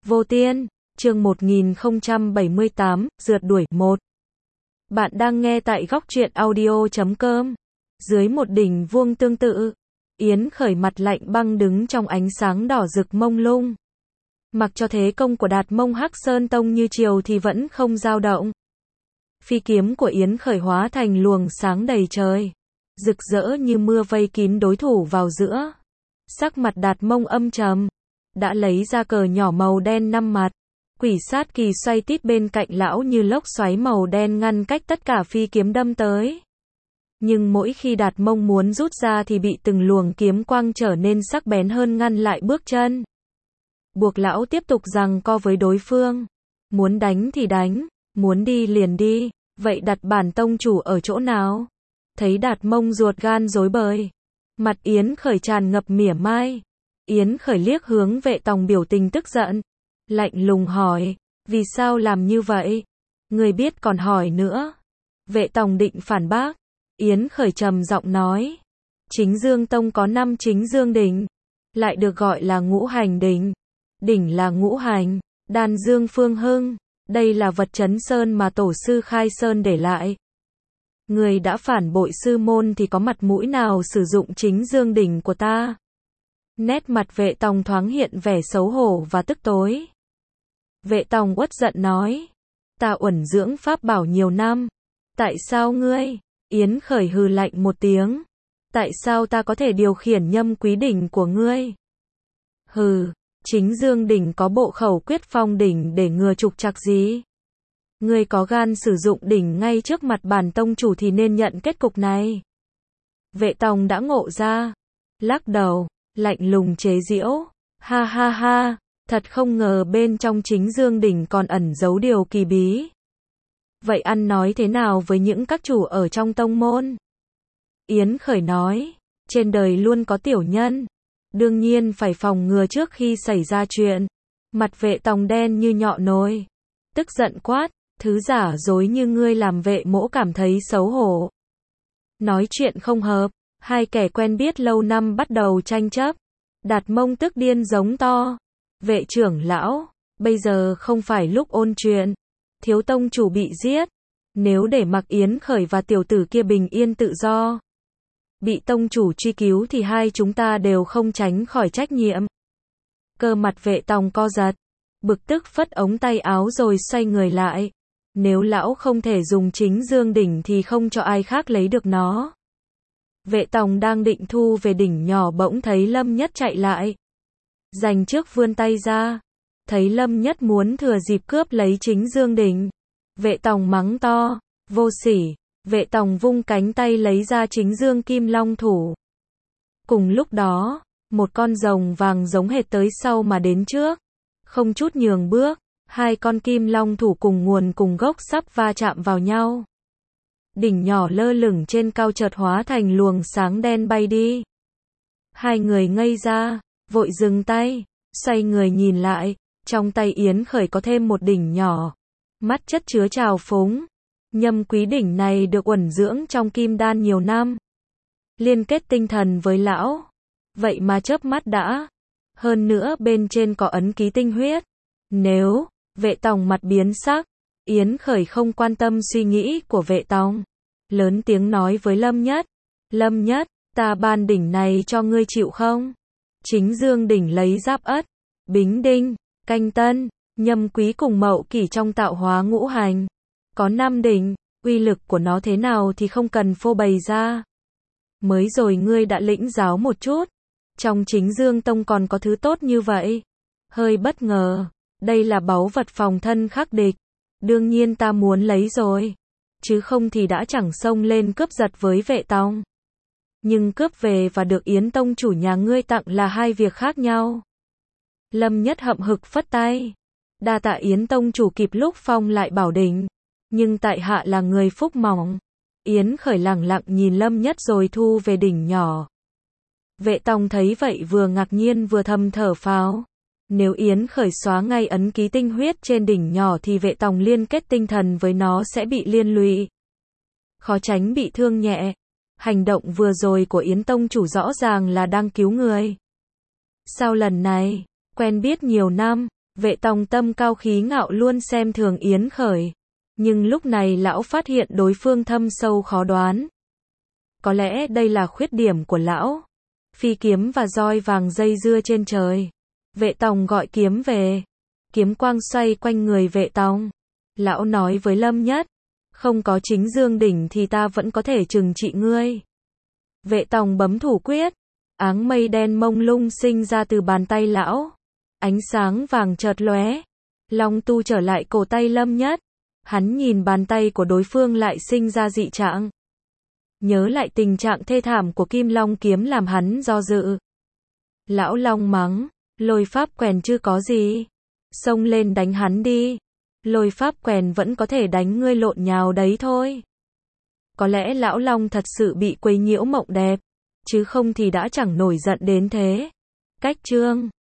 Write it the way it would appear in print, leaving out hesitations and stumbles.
Vô Tiên, chương 1078, rượt đuổi 1. Bạn đang nghe tại góc truyện audio.com. Dưới một đỉnh vuông tương tự, Yến Khởi mặt lạnh băng đứng trong ánh sáng đỏ rực mông lung. Mặc cho thế công của Đạt Mông Hắc Sơn Tông như chiều thì vẫn không dao động. Phi kiếm của Yến Khởi hóa thành luồng sáng đầy trời, rực rỡ như mưa vây kín đối thủ vào giữa. Sắc mặt Đạt Mông âm trầm, đã lấy ra cờ nhỏ màu đen 5 mặt. Quỷ sát kỳ xoay tít bên cạnh lão như lốc xoáy màu đen ngăn cách tất cả phi kiếm đâm tới. Nhưng mỗi khi Đạt Mông muốn rút ra thì bị từng luồng kiếm quang trở nên sắc bén hơn ngăn lại bước chân. Buộc lão tiếp tục giằng co với đối phương. Muốn đánh thì đánh, muốn đi liền đi, vậy đặt bản tông chủ ở chỗ nào? Thấy Đạt Mông ruột gan rối bời, mặt Yến Khởi tràn ngập mỉa mai. Yến Khởi liếc hướng Vệ Tòng biểu tình tức giận, lạnh lùng hỏi, vì sao làm như vậy? Người biết còn hỏi nữa. Vệ Tòng định phản bác, Yến Khởi trầm giọng nói, Chính Dương Tông có 5 chính dương đỉnh, lại được gọi là ngũ hành đỉnh. Đỉnh là ngũ hành, đan dương phương hưng, đây là vật trấn sơn mà tổ sư Khai Sơn để lại. Người đã phản bội sư môn thì có mặt mũi nào sử dụng chính dương đỉnh của ta? Nét mặt Vệ Tòng thoáng hiện vẻ xấu hổ và tức tối. Vệ Tòng uất giận nói, ta uẩn dưỡng pháp bảo nhiều năm, tại sao ngươi? Yến Khởi hừ lạnh một tiếng, tại sao ta có thể điều khiển Nhâm Quý đỉnh của ngươi? Hừ, chính dương đỉnh có bộ khẩu quyết phong đỉnh để ngừa trục trặc gì? Ngươi có gan sử dụng đỉnh ngay trước mặt bản tông chủ thì nên nhận kết cục này. Vệ Tòng đã ngộ ra, lắc đầu, lạnh lùng chế giễu, ha ha ha, thật không ngờ bên trong chính dương đỉnh còn ẩn giấu điều kỳ bí. Vậy ăn nói thế nào với những các chủ ở trong tông môn? Yến Khởi nói, trên đời luôn có tiểu nhân, đương nhiên phải phòng ngừa trước khi xảy ra chuyện. Mặt Vệ Tòng đen như nhọ nồi, tức giận quát, thứ giả dối như ngươi làm Vệ mỗ cảm thấy xấu hổ. Nói chuyện không hợp, hai kẻ quen biết lâu năm bắt đầu tranh chấp. Đạt Mông tức điên giống to, Vệ trưởng lão, bây giờ không phải lúc ôn chuyện. Thiếu tông chủ bị giết, nếu để mặc Yến Khởi và tiểu tử kia bình yên tự do, bị tông chủ truy cứu thì hai chúng ta đều không tránh khỏi trách nhiệm. Cơ mặt Vệ Tòng co giật, bực tức phất ống tay áo rồi xoay người lại. Nếu lão không thể dùng chính dương đỉnh thì không cho ai khác lấy được nó. Vệ Tòng đang định thu về đỉnh nhỏ bỗng thấy Lâm Nhất chạy lại. Dành trước vươn tay ra, thấy Lâm Nhất muốn thừa dịp cướp lấy chính dương đỉnh. Vệ Tòng mắng to, vô sỉ. Vệ Tòng vung cánh tay lấy ra chính dương kim long thủ. Cùng lúc đó, một con rồng vàng giống hệt tới sau mà đến trước. Không chút nhường bước, hai con kim long thủ cùng nguồn cùng gốc sắp va chạm vào nhau. Đỉnh nhỏ lơ lửng trên cao chợt hóa thành luồng sáng đen bay đi. Hai người ngây ra, vội dừng tay, xoay người nhìn lại, trong tay Yến Khởi có thêm một đỉnh nhỏ. Mắt chất chứa trào phúng. Nhâm Quý đỉnh này được uẩn dưỡng trong kim đan nhiều năm, liên kết tinh thần với lão, vậy mà chớp mắt đã. Hơn nữa bên trên có ấn ký tinh huyết. Nếu, Vệ Tòng mặt biến sắc, Yến Khởi không quan tâm suy nghĩ của Vệ Tòng, lớn tiếng nói với Lâm Nhất, Lâm Nhất, ta ban đỉnh này cho ngươi chịu không? Chính dương đỉnh lấy Giáp Ất, Bính Đinh, Canh Tân, Nhâm Quý cùng Mậu Kỷ trong tạo hóa ngũ hành. Có 5 đỉnh, uy lực của nó thế nào thì không cần phô bày ra. Mới rồi ngươi đã lĩnh giáo một chút, trong chính dương tông còn có thứ tốt như vậy. Hơi bất ngờ, đây là báu vật phòng thân khắc địch. Đương nhiên ta muốn lấy rồi, chứ không thì đã chẳng xông lên cướp giật với Vệ Tòng. Nhưng cướp về và được Yến tông chủ nhà ngươi tặng là hai việc khác nhau. Lâm Nhất hậm hực phất tay, đa tạ Yến tông chủ kịp lúc phong lại bảo đỉnh. Nhưng tại hạ là người phúc mỏng. Yến Khởi lẳng lặng nhìn Lâm Nhất rồi thu về đỉnh nhỏ. Vệ Tòng thấy vậy vừa ngạc nhiên vừa thầm thở phào. Nếu Yến Khởi xóa ngay ấn ký tinh huyết trên đỉnh nhỏ thì Vệ Tòng liên kết tinh thần với nó sẽ bị liên lụy, khó tránh bị thương nhẹ. Hành động vừa rồi của Yến tông chủ rõ ràng là đang cứu người. Sao lần này, quen biết nhiều năm, Vệ Tòng tâm cao khí ngạo luôn xem thường Yến Khởi. Nhưng lúc này lão phát hiện đối phương thâm sâu khó đoán. Có lẽ đây là khuyết điểm của lão. Phi kiếm và roi vàng dây dưa trên trời. Vệ Tòng gọi kiếm về. Kiếm quang xoay quanh người Vệ Tòng. Lão nói với Lâm Nhất. Không có chính dương đỉnh thì ta vẫn có thể trừng trị ngươi. Vệ Tòng bấm thủ quyết. Áng mây đen mông lung sinh ra từ bàn tay lão. Ánh sáng vàng chợt lóe. Long tu trở lại cổ tay Lâm Nhất. Hắn nhìn bàn tay của đối phương lại sinh ra dị trạng. Nhớ lại tình trạng thê thảm của Kim Long kiếm làm hắn do dự. Lão Long mắng. Lôi pháp quèn chứ có gì. Xông lên đánh hắn đi. Lôi pháp quèn vẫn có thể đánh ngươi lộn nhào đấy thôi. Có lẽ lão Long thật sự bị quấy nhiễu mộng đẹp. Chứ không thì đã chẳng nổi giận đến thế. Cách chương